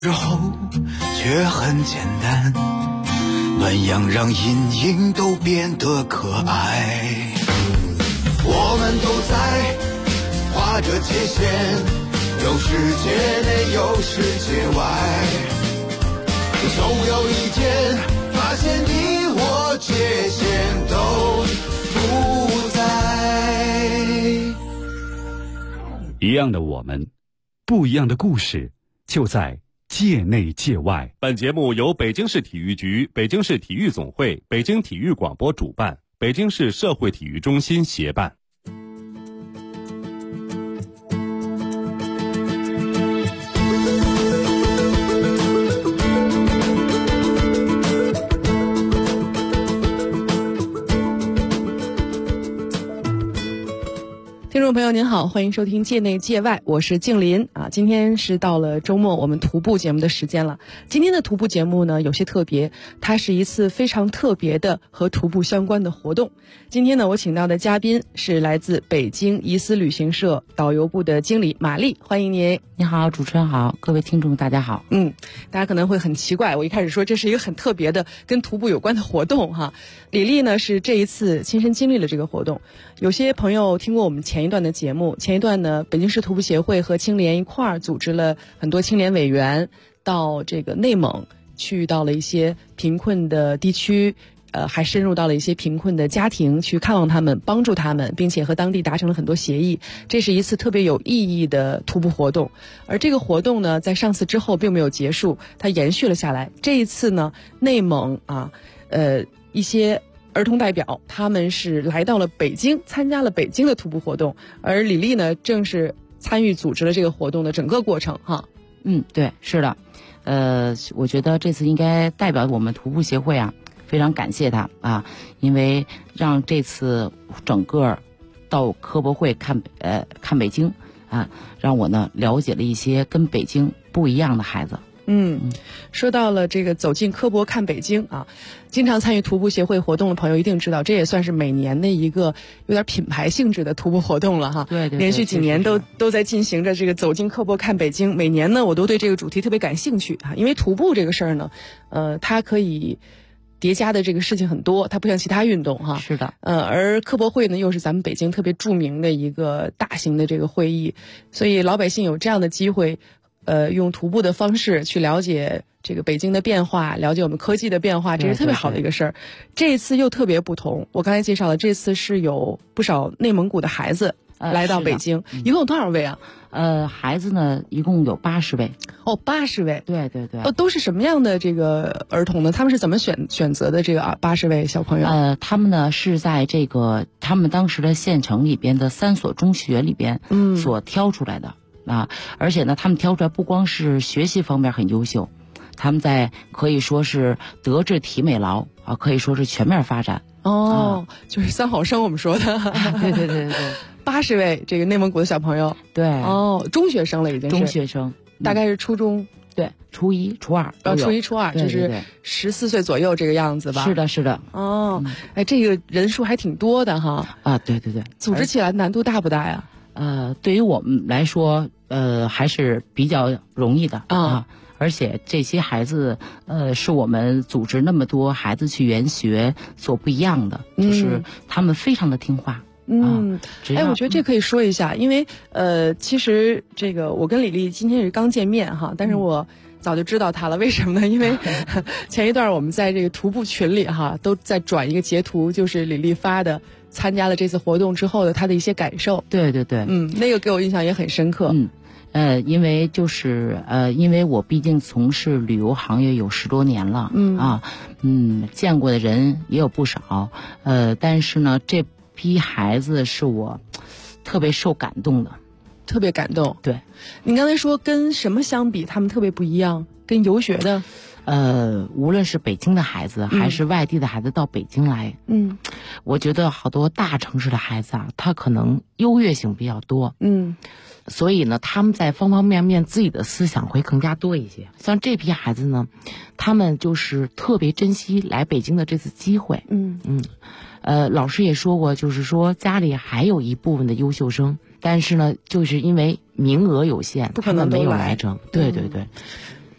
之后却很简单，暖阳让阴影都变得可爱。我们都在画着界限，有世界内有世界外，总有一天发现你我界限都不在。 一样的我们，不一样的故事，就在界内界外。 本节目由北京市体育局、北京市体育总会、北京体育广播主办，北京市社会体育中心协办。 听众朋友您好，欢迎收听界内界外，我是静林啊。今天是到了周末我们徒步节目的时间了。今天的徒步节目呢有些特别，它是一次非常特别的和徒步相关的活动。今天呢我请到的嘉宾是来自北京怡思旅行社导游部的经理马丽，欢迎您。 你好，主持人好，各位听众大家好。 大家可能会很奇怪，我一开始说这是一个很特别的跟徒步有关的活动哈。李丽呢是这一次亲身经历了这个活动。有些朋友听过我们前一段的节目，前一段呢北京市徒步协会和青联一块儿组织了很多青联委员到这个内蒙，去到了一些贫困的地区，还深入到了一些贫困的家庭去看望他们，帮助他们，并且和当地达成了很多协议。这是一次特别有意义的徒步活动。而这个活动呢在上次之后并没有结束，它延续了下来。这一次呢内蒙一些儿童代表他们是来到了北京，参加了北京的徒步活动，而李丽呢正是参与组织了这个活动的整个过程哈。 对，是的。我觉得这次应该代表我们徒步协会啊，非常感谢他啊，因为让这次整个到科博会看北京啊，让我呢了解了一些跟北京不一样的孩子。 说到了这个走进科博看北京啊，经常参与徒步协会活动的朋友一定知道，这也算是每年的一个有点品牌性质的徒步活动了哈。 对， 连续几年都在进行着这个走进科博看北京。每年呢我都对这个主题特别感兴趣啊，因为徒步这个事儿呢它可以叠加的这个事情很多，它不像其他运动哈。 是的。 而科博会呢又是咱们北京特别著名的一个大型的这个会议，所以老百姓有这样的机会用徒步的方式去了解这个北京的变化，了解我们科技的变化，这是特别好的一个事儿。这一次又特别不同，我刚才介绍了，这次是有不少内蒙古的孩子来到北京，一共有多少位啊？ 孩子呢一共有80位。 80位。 对。 都是什么样的这个儿童呢？他们是怎么选择的这个80位小朋友？ 他们呢是在这个他们当时的县城里边的3所中学里边所挑出来的。而且呢他们挑出来不光是学习方面很优秀，他们在可以说是德智体美劳啊，可以说是全面发展。 就是3好生我们说的。 对。 80位这个内蒙古的小朋友。 对。 中学生了已经是。 中学生。 大概是初中。 对，初1、初2。 初1、初2，就是14岁左右这个样子吧。 是的。 这个人数还挺多的哈。 对。 组织起来难度大不大呀？ 对于我们来说，还是比较容易的啊。而且这些孩子，是我们组织那么多孩子去研学所不一样的，就是他们非常的听话。 我觉得这可以说一下，因为其实这个我跟李丽今天是刚见面哈，但是我早就知道她了。为什么呢？因为前一段我们在这个徒步群里哈都在转一个截图，就是李丽发的参加了这次活动之后的她的一些感受。对。那个给我印象也很深刻。 因为因为我毕竟从事旅游行业有10多年了。见过的人也有不少。但是呢这批孩子是我特别受感动的。 特别感动。 对。 你刚才说跟什么相比他们特别不一样？跟游学的？ 无论是北京的孩子还是外地的孩子到北京来，我觉得好多大城市的孩子啊，他可能优越性比较多。所以呢他们在方方面面自己的思想会更加多一些。像这批孩子呢，他们就是特别珍惜来北京的这次机会。老师也说过，就是说家里还有一部分的优秀生，但是呢就是因为名额有限， 不可能他们没有来成。对。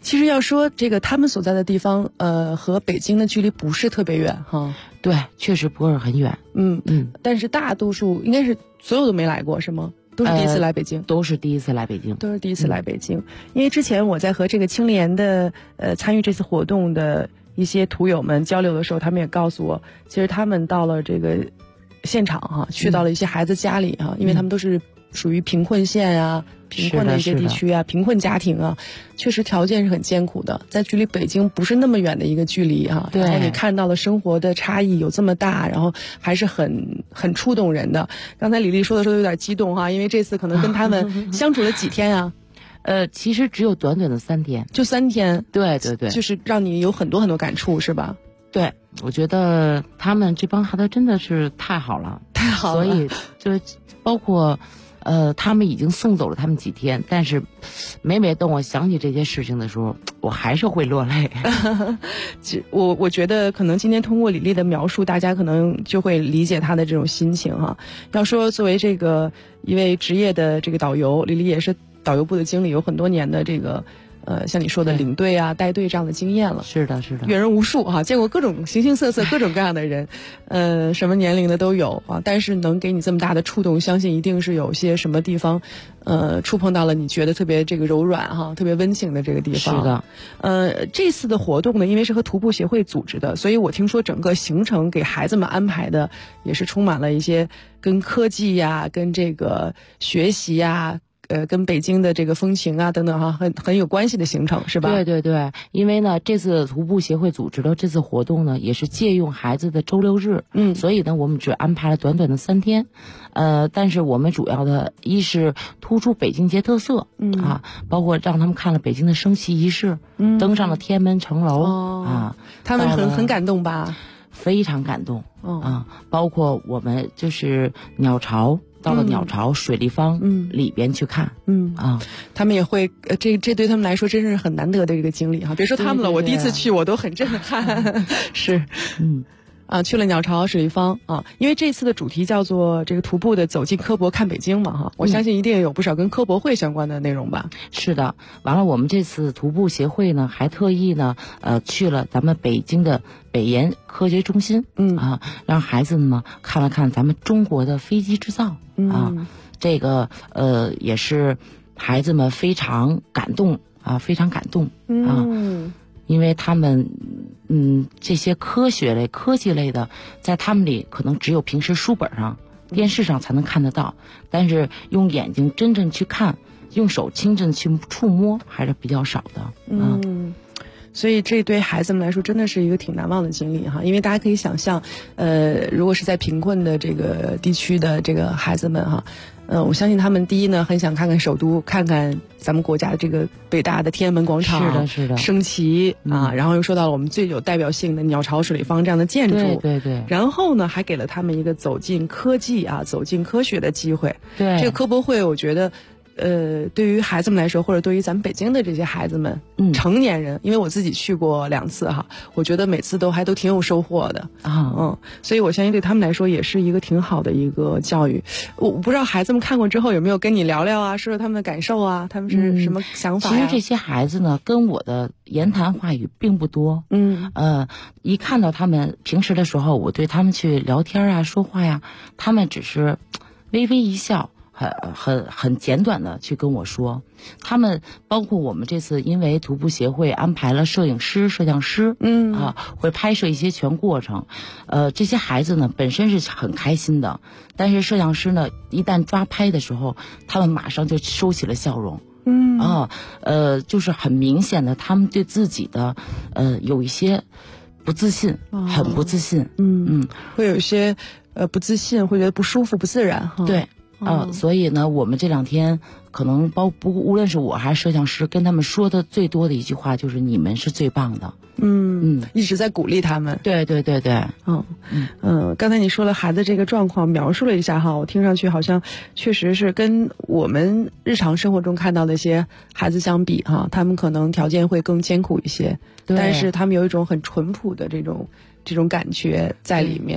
其实要说这个他们所在的地方，和北京的距离不是特别远哈。 对，确实不是很远。 但是大多数应该是所有都没来过是吗？都是第一次来北京， 都是第一次来北京， 都是第一次来北京。因为之前我在和这个青联的参与这次活动的一些图友们交流的时候，他们也告诉我，其实他们到了这个现场哈，去到了一些孩子家里哈，因为他们都是属于贫困县啊、贫困的一些地区啊、贫困家庭啊，确实条件是很艰苦的，在距离北京不是那么远的一个距离啊。然后你看到了生活的差异有这么大，然后还是很触动人的。刚才李丽说的时候有点激动哈，因为这次可能跟他们相处了几天啊？ 其实只有短短的3天， 就3天。 对对对， 就是让你有很多很多感触，是吧？ 对，我觉得他们这帮孩子真的是太好了， 太好了。 所以就包括他们已经送走了他们几天，但是每当我想起这些事情的时候，我还是会落泪。 我觉得可能今天通过李丽的描述，大家可能就会理解她的这种心情哈。要说作为这个一位职业的这个导游，李丽也是导游部的经理，有很多年的这个像你说的领队啊、带队这样的经验了。 是的，是的， 阅人无数哈，见过各种形形色色、各种各样的人，什么年龄的都有啊。但是能给你这么大的触动，相信一定是有些什么地方，触碰到了你觉得特别这个柔软哈、特别温情的这个地方。 是的，这次的活动呢，因为是和徒步协会组织的，所以我听说整个行程给孩子们安排的也是充满了一些跟科技呀、跟这个学习呀。跟北京的这个风情啊等等哈，很有关系的行程是吧？ 对对对，因为呢，这次徒步协会组织的这次活动呢，也是借用孩子的周6日，所以呢，我们只安排了短短的3天，但是我们主要的一是突出北京节特色，包括让他们看了北京的升旗仪式，登上了天安门城楼， 他们很感动吧？ 非常感动，包括我们就是鸟巢。到了鸟巢水立方里边去看， 他们也会这对他们来说真是很难得的一个经历哈。别说他们了，我第一次去我都很震撼，是，去了鸟巢水立方啊，因为这次的主题叫做这个徒步的走进科博看北京嘛哈，我相信一定有不少跟科博会相关的内容吧。 是的，完了我们这次徒步协会呢还特意呢去了咱们北京的北研科学中心，让孩子们呢看了看咱们中国的飞机制造，这个也是孩子们非常感动啊，非常感动啊，因为他们这些科学类、科技类的，在他们里可能只有平时书本上、电视上才能看得到，但是用眼睛真正去看，用手亲自去触摸还是比较少的。 所以这对孩子们来说真的是一个挺难忘的经历哈，因为大家可以想象，如果是在贫困的这个地区的这个孩子们哈，我相信他们第一呢，很想看看首都，看看咱们国家的这个伟大的天安门广场， 是的，是的， 升旗然后又说到了我们最有代表性的鸟巢水立方这样的建筑， 对对对， 然后呢，还给了他们一个走进科技走进科学的机会。 对， 这个科博会，我觉得。对于孩子们来说，或者对于咱们北京的这些孩子们，成年人，因为我自己去过2次哈，我觉得每次都挺有收获的所以我相信对他们来说也是一个挺好的一个教育。我不知道孩子们看过之后有没有跟你聊聊啊，说说他们的感受啊，他们是什么想法呀？ 其实这些孩子呢，跟我的言谈话语并不多，一看到他们平时的时候，我对他们去聊天啊、说话呀，他们只是微微一笑。很简短的去跟我说，他们包括我们这次因为徒步协会安排了摄影师、摄像师，会拍摄一些全过程，这些孩子呢本身是很开心的，但是摄像师呢一旦抓拍的时候，他们马上就收起了笑容，就是很明显的他们对自己的有一些不自信，很不自信， 会有一些不自信，会觉得不舒服、不自然哈。 对。所以呢，我们这2天可能无论是我还是摄像师，跟他们说的最多的一句话就是你们是最棒的。 一直在鼓励他们。 对对对对。 刚才你说了孩子这个状况，描述了一下哈，我听上去好像确实是跟我们日常生活中看到的一些孩子相比哈，他们可能条件会更艰苦一些，但是他们有一种很淳朴的这种感觉在里面。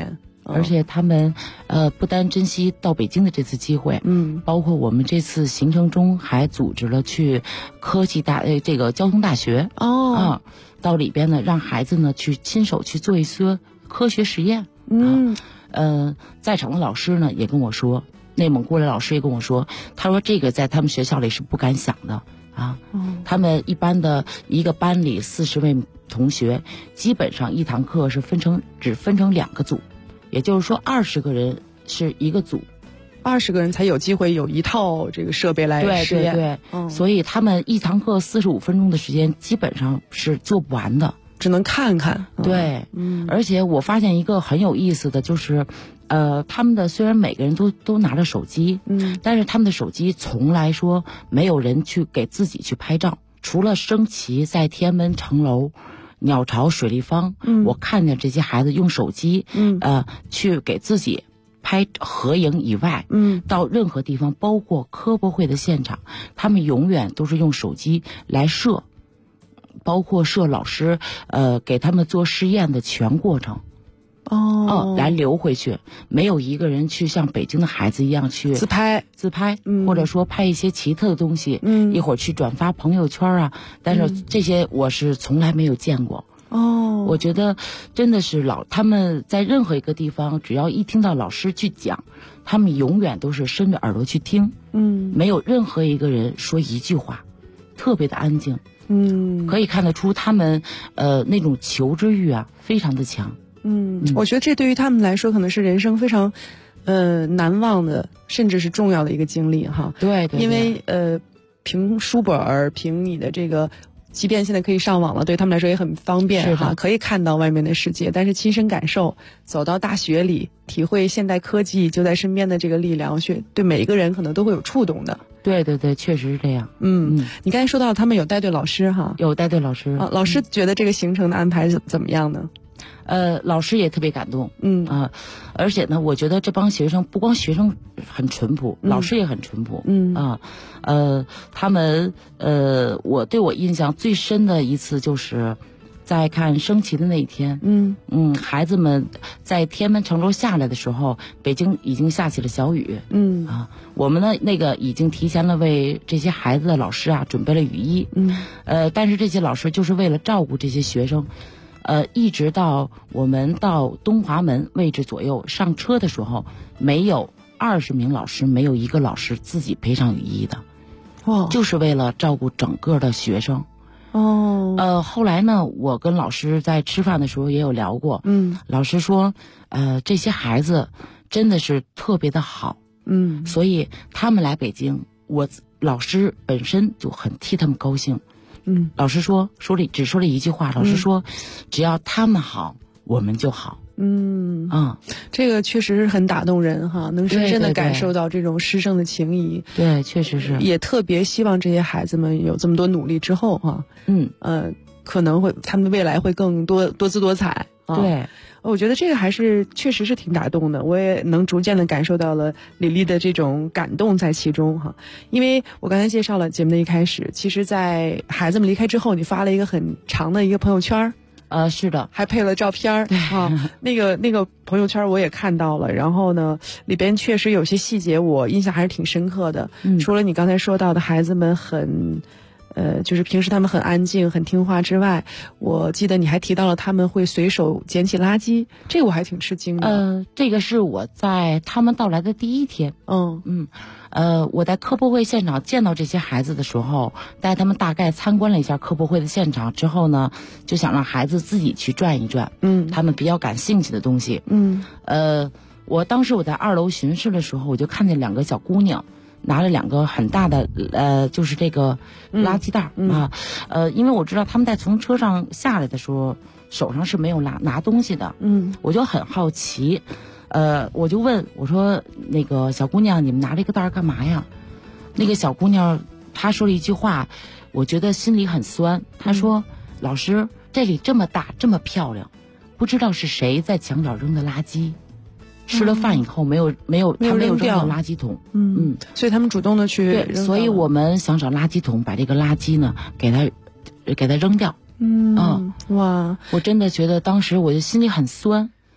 而且他们不单珍惜到北京的这次机会，包括我们这次行程中还组织了去科技这个交通大学到里边呢，让孩子呢去亲手去做一些科学实验。在场的老师呢也跟我说，内蒙过来老师也跟我说，他说这个在他们学校里是不敢想的啊。他们一般的一个班里40位同学，基本上一堂课是只分成2个组，也就是说20个人是一个组 ，20个人才有机会有一套这个设备来实验。 对，所以他们一堂课45分钟的时间基本上是做不完的， 只能看看。 对，而且我发现一个很有意思的就是，他们的虽然每个人都拿着手机，但是他们的手机从来说没有人去给自己去拍照，除了升旗在天安门城楼、鸟巢水立方，我看见这些孩子用手机，去给自己拍合影以外，到任何地方，包括科博会的现场，他们永远都是用手机来摄，包括摄老师给他们做试验的全过程。来留回去，没有一个人去像北京的孩子一样去自拍， 或者说拍一些奇特的东西，一会儿去转发朋友圈啊。但是这些我是从来没有见过。我觉得真的是他们在任何一个地方，只要一听到老师去讲，他们永远都是伸着耳朵去听，没有任何一个人说一句话，特别的安静。可以看得出他们那种求知欲啊非常的强。 我觉得这对于他们来说可能是人生非常难忘的，甚至是重要的一个经历哈。 对， 因为凭书本，凭你的这个，即便现在可以上网了，对他们来说也很方便哈，可以看到外面的世界，但是亲身感受，走到大学里，体会现代科技就在身边的这个力量，对每一个人可能都会有触动的。 对，确实是这样。 你刚才说到他们有带队老师哈， 有带队老师老师觉得这个行程的安排怎么样呢？ 老师也特别感动，而且呢，我觉得这帮学生不光学生很淳朴，老师也很淳朴，他们我印象最深的一次就是在看升旗的那一天，孩子们在天安门城楼下来的时候，北京已经下起了小雨，我们呢那个已经提前了为这些孩子的老师啊准备了雨衣，但是这些老师就是为了照顾这些学生。一直到我们到东华门位置左右上车的时候，没有20名老师，没有一个老师自己配上雨衣的，就是为了照顾整个的学生。后来呢，我跟老师在吃饭的时候也有聊过，老师说，这些孩子真的是特别的好，所以他们来北京，老师本身就很替他们高兴。老师只说了一句话，老师说，只要他们好，我们就好。 这个确实是很打动人哈，能深深的感受到这种师生的情谊。 对，确实是。 也特别希望这些孩子们有这么多努力之后哈，可能他们的未来会更多姿多彩。 对， 我觉得这个还是确实是挺打动的，我也能逐渐的感受到了李丽的这种感动在其中哈。因为我刚才介绍了节目的一开始，其实在孩子们离开之后，你发了一个很长的一个朋友圈， 是的， 还配了照片啊。那个朋友圈我也看到了，然后呢，里边确实有些细节我印象还是挺深刻的。除了你刚才说到的孩子们就是平时他们很安静很听话之外，我记得你还提到了他们会随手捡起垃圾，这个我还挺吃惊的。 这个是我在他们到来的第一天。我在科博会现场见到这些孩子的时候，带他们大概参观了一下科博会的现场之后呢，就想让孩子自己去转一转，他们比较感兴趣的东西。当时我在2楼巡视的时候，我就看见2个小姑娘拿了2个很大的就是这个垃圾袋因为我知道他们在从车上下来的时候手上是没有拿东西的，我就很好奇，我就问我说，那个小姑娘，你们拿这个袋干嘛呀？那个小姑娘她说了一句话，我觉得心里很酸。她说，老师，这里这么大这么漂亮，不知道是谁在墙角扔的垃圾。吃了饭以后没有扔到垃圾桶， 所以他们主动的去扔。 对，所以我们想找垃圾桶，把这个垃圾呢给它扔掉。哇，我真的觉得当时我就心里很酸，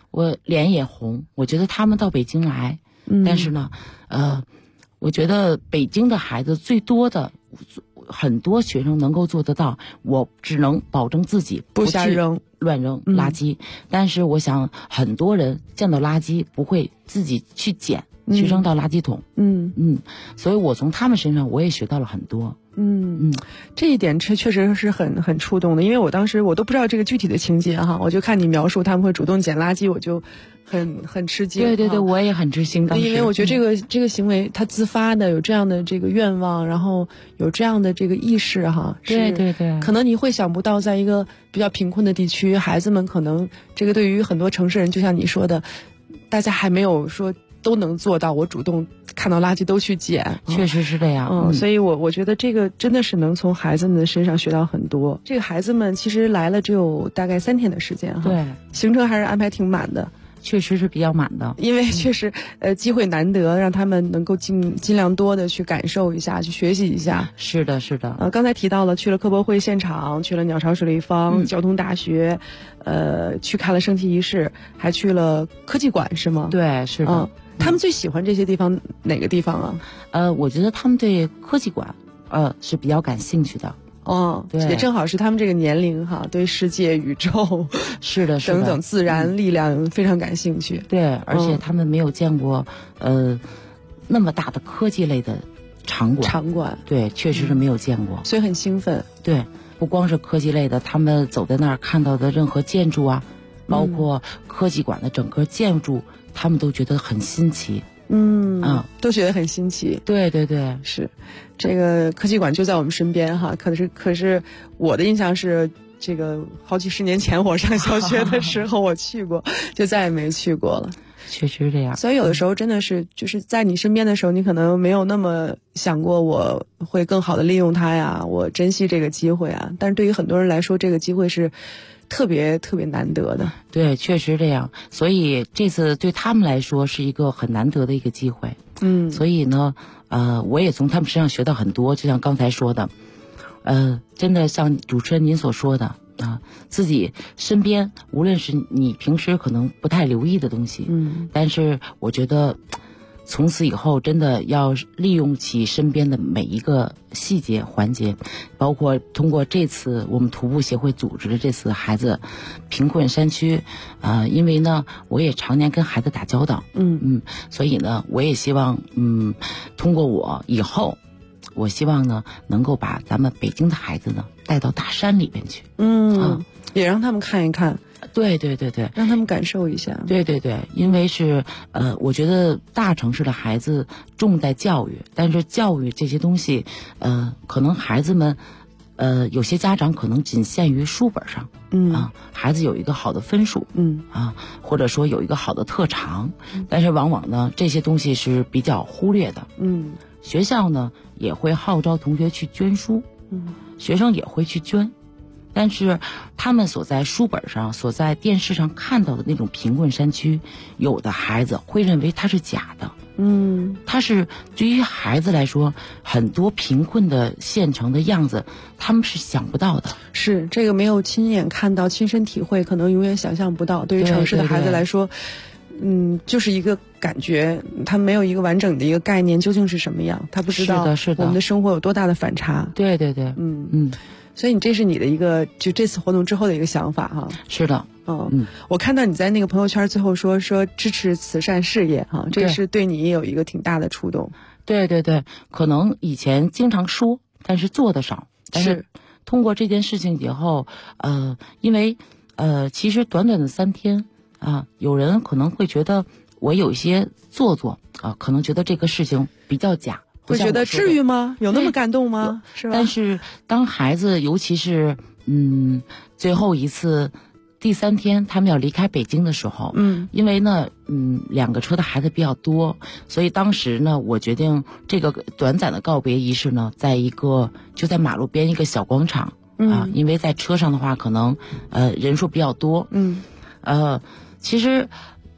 我脸也红。我觉得他们到北京来，但是呢，我觉得北京的孩子最多的很多学生能够做得到，我只能保证自己不瞎扔乱扔垃圾。但是我想很多人见到垃圾不会自己去捡，去扔到垃圾桶。所以我从他们身上我也学到了很多。 这一点确实是很触动的，因为我当时我都不知道这个具体的情节哈，我就看你描述他们会主动捡垃圾，我就很吃惊。 对对对，我也很吃惊。 因为我觉得这个行为他自发的有这样的这个愿望，然后有这样的这个意识哈。 对对对， 可能你会想不到，在一个比较贫困的地区，孩子们可能这个对于很多城市人，就像你说的，大家还没有说都能做到我主动看到垃圾都去捡。 确实是这样。 所以我觉得这个真的是能从孩子们的身上学到很多。这个孩子们其实来了只有大概3天的时间哈。 对， 行程还是安排挺满的。 确实是比较满的， 因为确实机会难得，让他们能够尽量多的去感受一下，去学习一下。 是的是的。 刚才提到了去了科博会现场，去了鸟巢水立方、交通大学，去看了升旗仪式，还去了科技馆是吗？ 对，是的。 他们最喜欢这些地方哪个地方啊？ 我觉得他们对科技馆是比较感兴趣的。对， 也正好是他们这个年龄哈，对世界、宇宙是的等等自然力量非常感兴趣。 对，而且他们没有见过那么大的科技类的场馆。对，确实是没有见过， 所以很兴奋。 对，不光是科技类的，他们走在那儿看到的任何建筑啊，包括科技馆的整个建筑，他们都觉得很新奇。 都觉得很新奇。 对对对， 是，这个科技馆就在我们身边哈。可是我的印象是，这个好几十年前我上小学的时候我去过，就再也没去过了。 确实这样。 所以有的时候真的是，就是在你身边的时候，你可能没有那么想过我会更好的利用它呀，我珍惜这个机会啊。但是对于很多人来说，这个机会是特别特别难得的。 对，确实这样。所以这次对他们来说是一个很难得的一个机会。所以呢，我也从他们身上学到很多。就像刚才说的，真的像主持人您所说的自己身边无论是你平时可能不太留意的东西，但是我觉得从此以后真的要利用起身边的每一个细节环节，包括通过这次我们徒步协会组织的这次孩子贫困山区，因为呢我也常年跟孩子打交道，所以呢我也希望通过我以后，我希望呢能够把咱们北京的孩子呢带到大山里面去， 也让他们看一看。 对对对对， 让他们感受一下。 对对对，因为是我觉得大城市的孩子重在教育，但是教育这些东西，可能孩子们，有些家长可能仅限于书本上，孩子有一个好的分数，或者说有一个好的特长，但是往往呢这些东西是比较忽略的，学校呢也会号召同学去捐书，学生也会去捐。但是他们所在书本上、所在电视上看到的那种贫困山区，有的孩子会认为它是假的。它是对于孩子来说，很多贫困的县城的样子，他们是想不到的。 是这个没有亲眼看到、亲身体会，可能永远想象不到。对于城市的孩子来说，就是一个感觉，他没有一个完整的一个概念，究竟是什么样，他不知道我们的生活有多大的反差。 对对对， 所以你这是你的一个就这次活动之后的一个想法哈。 是的， 我看到你在那个朋友圈最后说支持慈善事业哈，这是对你也有一个挺大的触动。 对对对，可能以前经常说，但是做的少。但是通过这件事情以后，因为其实短短的3天有人可能会觉得我有一些做作可能觉得这个事情比较假。 会觉得至于吗？有那么感动吗？是吧？ 但是当孩子，尤其是最后一次第3天他们要离开北京的时候，因为呢2个车的孩子比较多，所以当时呢我决定这个短暂的告别仪式呢，就在马路边一个小广场因为在车上的话可能人数比较多，其实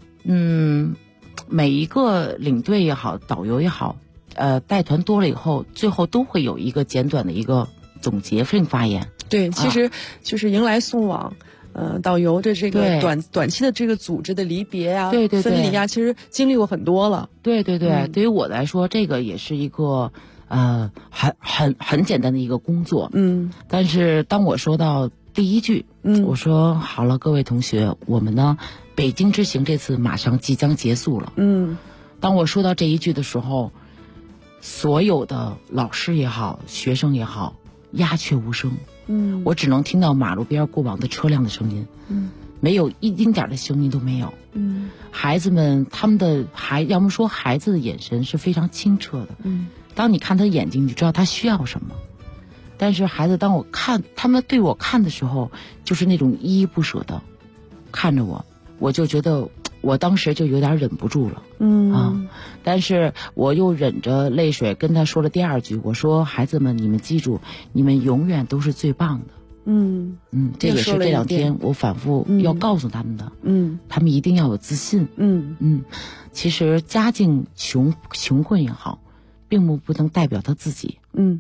每一个领队也好，导游也好。带团多了以后，最后都会有一个简短的一个总结性发言。 对，其实就是迎来送往， 导游的这个短期的这个组织的离别啊， 对， 分离啊，其实经历过很多了。 对，对于我来说，这个也是一个很简单的一个工作。但是当我说到第一句，我说好了，各位同学，我们呢北京之行这次马上即将结束了。当我说到这一句的时候，所有的老师也好，学生也好，鸦雀无声。我只能听到马路边过往的车辆的声音。没有一丁点的声音都没有。孩子们要么说孩子的眼神是非常清澈的。当你看他的眼睛，你知道他需要什么。但是孩子，当他们对我看的时候，就是那种依依不舍的看着我，我就觉得我当时就有点忍不住了。但是我又忍着泪水跟他说了第二句，我说孩子们，你们记住，你们永远都是最棒的。这也是这2天我反复要告诉他们的。他们一定要有自信。其实家境穷困也好，并不能代表他自己。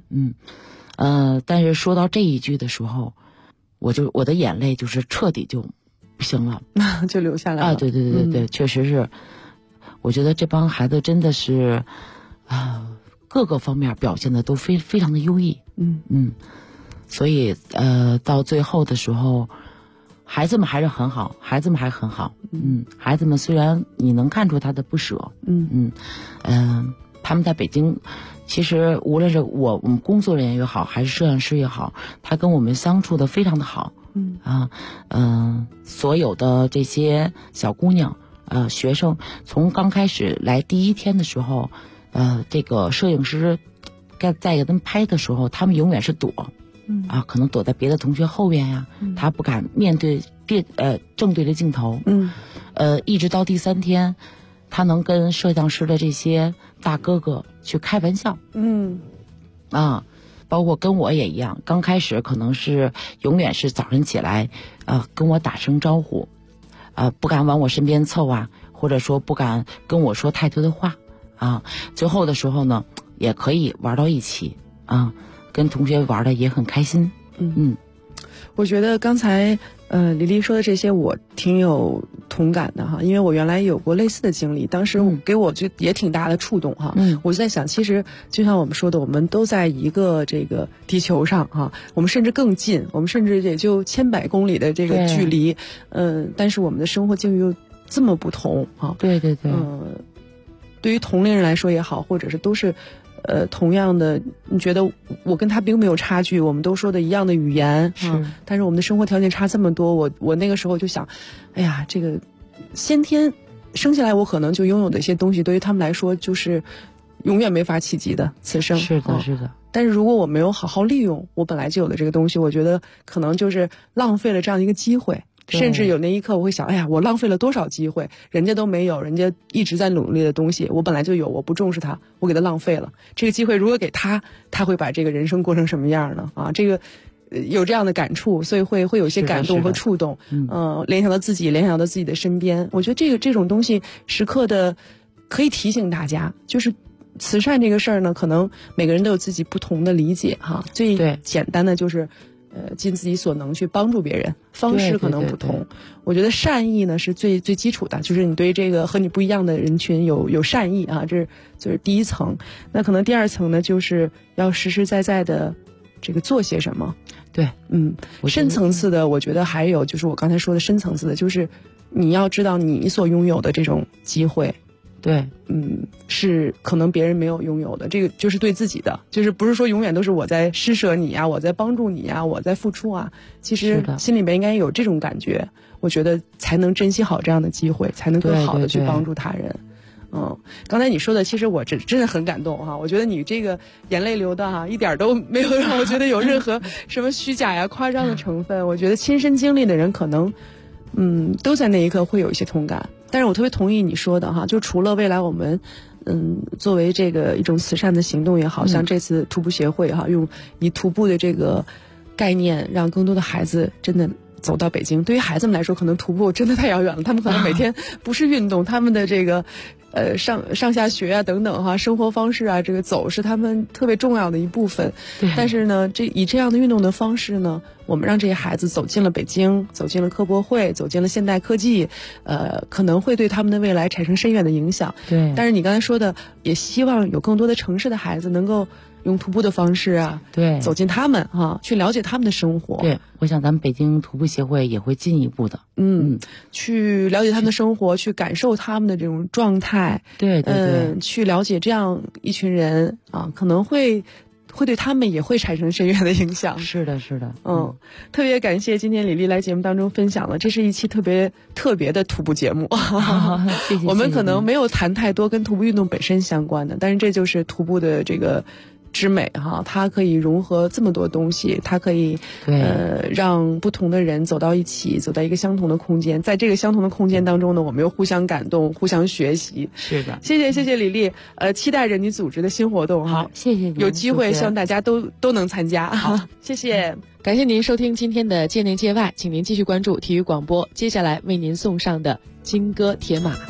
但是说到这一句的时候，我的眼泪就是彻底就不行了， 就流下来了。 对，确实是。我觉得这帮孩子真的是各个方面表现的都非常的优异。所以到最后的时候，孩子们还很好。孩子们虽然你能看出他的不舍。他们在北京，其实无论是我们工作人员也好，还是摄像师也好，他跟我们相处的非常的好。所有的这些小姑娘学生，从刚开始来第一天的时候，这个摄影师在给他们拍的时候，他们永远是躲。可能躲在别的同学后边呀，他不敢正对着镜头。一直到第3天，他能跟摄像师的这些大哥哥去开玩笑。包括跟我也一样，刚开始可能是永远是早晨起来跟我打声招呼，不敢往我身边凑啊，或者说不敢跟我说太多的话最后的时候呢，也可以玩到一起跟同学玩的也很开心。 我觉得刚才李丽说的这些我挺有同感的因为我原来有过类似的经历，当时给我就也挺大的触动我就在想，其实就像我们说的，我们都在一个这个地球上我们甚至更近，我们甚至也就千百公里的这个距离，但是我们的生活境遇又这么不同对， 对于同龄人来说也好，或者是都是同样的，你觉得我跟他并没有差距，我们都说的一样的语言但是我们的生活条件差这么多，我那个时候就想，哎呀，这个先天生下来我可能就拥有的一些东西，对于他们来说就是永远没法企及的，此生。 是的。 但是如果我没有好好利用我本来就有的这个东西，我觉得可能就是浪费了这样一个机会。甚至有那一刻我会想，哎呀，我浪费了多少机会，人家都没有，人家一直在努力的东西，我本来就有，我不重视它，我给它浪费了。这个机会如果给他会把这个人生过成什么样呢这个有这样的感触，所以会有一些感动和触动。联想到自己，联想到自己的身边，我觉得这种东西时刻的可以提醒大家，就是慈善这个事儿呢，可能每个人都有自己不同的理解最简单的就是尽自己所能去帮助别人，方式可能不同。我觉得善意呢是最基础的，就是你对这个和你不一样的人群有善意这就是第一层。那可能第二层呢，就是要实实在在的这个做些什么。 对， 深层次的，我觉得还有就是我刚才说的深层次的，就是你要知道你所拥有的这种机会。 对， 是可能别人没有拥有的，这个就是对自己的，就是不是说永远都是我在施舍你我在帮助你我在付出其实心里面应该有这种感觉，我觉得才能珍惜好这样的机会，才能更好的去帮助他人。刚才你说的，其实我真的很感动我觉得你这个眼泪流的一点都没有让我觉得有任何什么虚假夸张的成分。我觉得亲身经历的人可能都在那一刻会有一些同感。但是我特别同意你说的就除了未来我们作为这个一种慈善的行动也好，像这次徒步协会用以徒步的这个概念让更多的孩子真的走到北京。对于孩子们来说，可能徒步真的太遥远了，他们可能每天不是运动，他们的这个上下学啊等等哈，生活方式啊，这个走是他们特别重要的一部分。但是呢，以这样的运动的方式呢，我们让这些孩子走进了北京，走进了科博会，走进了现代科技，可能会对他们的未来产生深远的影响。 对。 但是你刚才说的，也希望有更多的城市的孩子能够用徒步的方式啊， 对， 走进他们哈，去了解他们的生活。 对，我想咱们北京徒步协会也会进一步的， 去了解他们的生活，去感受他们的这种状态。 对对对， 去了解这样一群人啊，可能会对他们也会产生深远的影响。 是的，是的， 特别感谢今天李丽来节目当中分享了，这是一期特别的徒步节目。 谢谢。 我们可能没有谈太多跟徒步运动本身相关的，但是这就是徒步的这个之美哈，它可以融合这么多东西，它可以让不同的人走到一起，走到一个相同的空间，在这个相同的空间当中呢，我们又互相感动，互相学习。 是的， 谢谢李丽，期待着你组织的新活动哈。 好，谢谢你， 有机会希望大家都能参加。好，谢谢，感谢您收听今天的界内界外，请您继续关注体育广播，接下来为您送上的金戈铁马。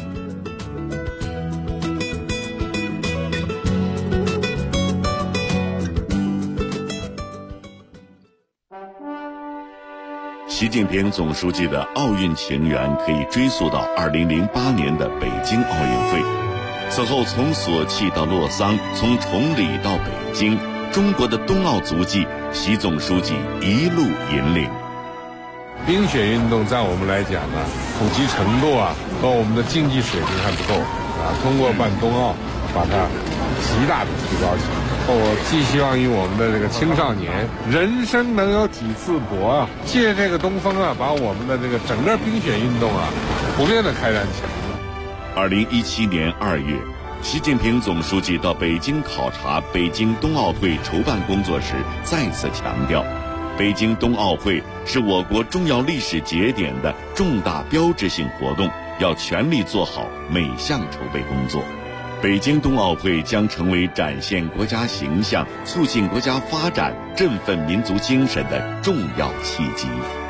习近平总书记的奥运情缘可以追溯到2008年的北京奥运会。此后从索契到洛桑，从崇礼到北京，中国的冬奥足迹，习总书记一路引领。 冰雪运动在我们来讲呢，普及程度和我们的竞技水平还不够通过办冬奥，把它极大的提高起来。我寄希望于我们的这个青少年，人生能有几次搏借这个东风把我们的这个整个冰雪运动普遍的开展起来。 2017年2月，习近平总书记到北京考察北京冬奥会筹办工作时，再次强调，北京冬奥会是我国重要历史节点的重大标志性活动，要全力做好每项筹备工作。北京冬奥会将成为展现国家形象、促进国家发展、振奋民族精神的重要契机。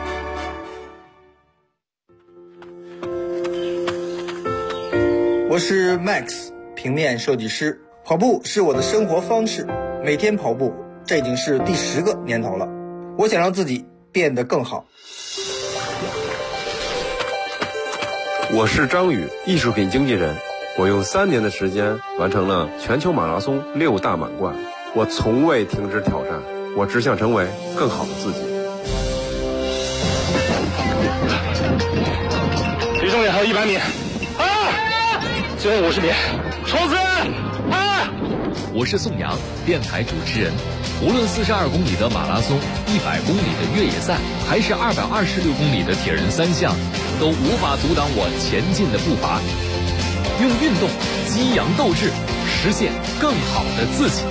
我是 Max， 平面设计师。跑步是我的生活方式，每天跑步，这已经是第10个年头了。我想让自己变得更好。 我是张宇，艺术品经纪人。我用3年的时间完成了全球马拉松6大满贯，我从未停止挑战，我只想成为更好的自己。 离终点还有100米，最后50米，冲刺！ 我是宋阳，电台主持人。无论42公里的马拉松、100公里的越野赛，还是226公里的铁人3项，都无法阻挡我前进的步伐。用运动激扬斗志，实现更好的自己。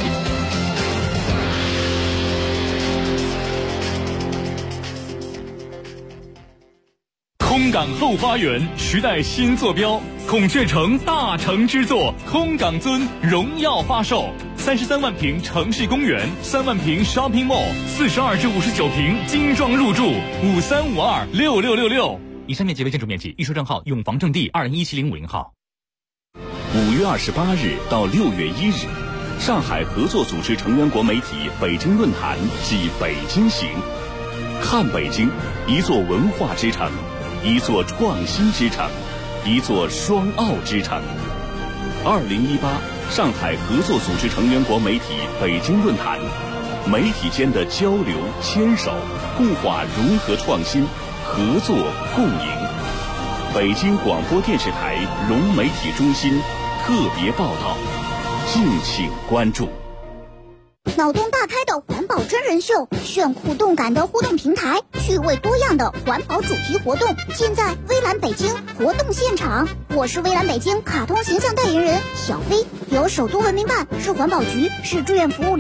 空港后花园时代新坐标，孔雀城大成之作空港尊荣耀发售，33万平城市公园，3万平 shopping mall，42至59平精装入住，53526666。以上面积为建筑面积，预售证号永房证地2017050号。 5月28日到6月1日，上海合作组织成员国媒体北京论坛暨北京行，看北京，一座文化之城，一座创新之城，一座双奥之城。2018上海合作组织成员国媒体北京论坛，媒体间的交流牵手，固化融合创新，合作共赢。北京广播电视台融媒体中心特别报道，敬请关注。 脑洞大开的环保真人秀，炫酷动感的互动平台，趣味多样的环保主题活动，尽在微蓝北京活动现场。我是微蓝北京卡通形象代言人小飞，有首都文明办，是环保局，是志愿服务